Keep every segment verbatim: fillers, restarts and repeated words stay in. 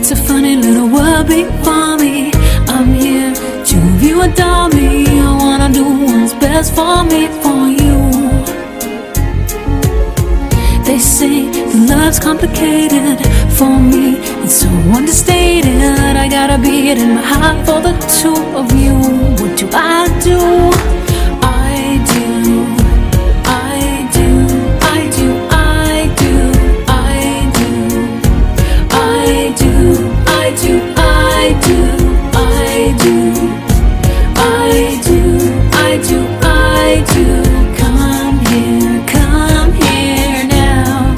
It's a funny little world before me. I'm here to view adore me. I wanna do what's best for me, for you. They say that love's complicated. For me, it's so understated. I gotta be it in my heart for the two of you. What do I do? I do, I do, I do, I do, I do, I do, I do, I do, I do, I do, I do, I do. Come here, come here now.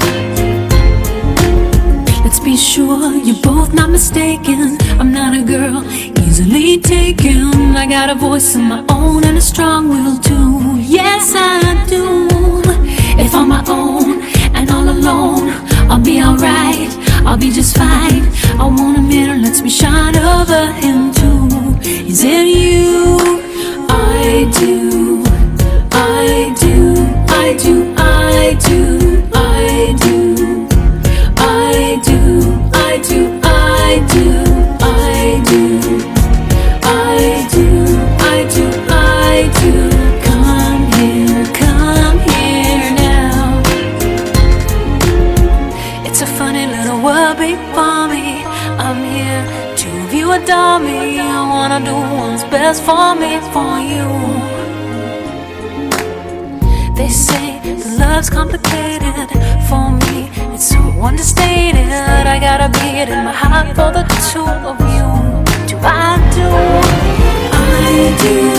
Let's be sure you're both not mistaken. I'm not a girl easily taken. I got a voice of my own and a strong will too. Yes, I do. If I'm my own and all alone, I'll be alright, I'll be just fine. I want a mirror, lets me shine over him too. Is it you? I do, I do, I do, I do, I do, I do, I do, I do, I do, I do, I do, I do. Come here, come here now. It's a funny little world before me. I'm here to view adore me. I wanna do what's best for me, for you. They say that love's complicated. For me, it's so understated. I gotta be it in my heart for the two of you. Do I do? I do.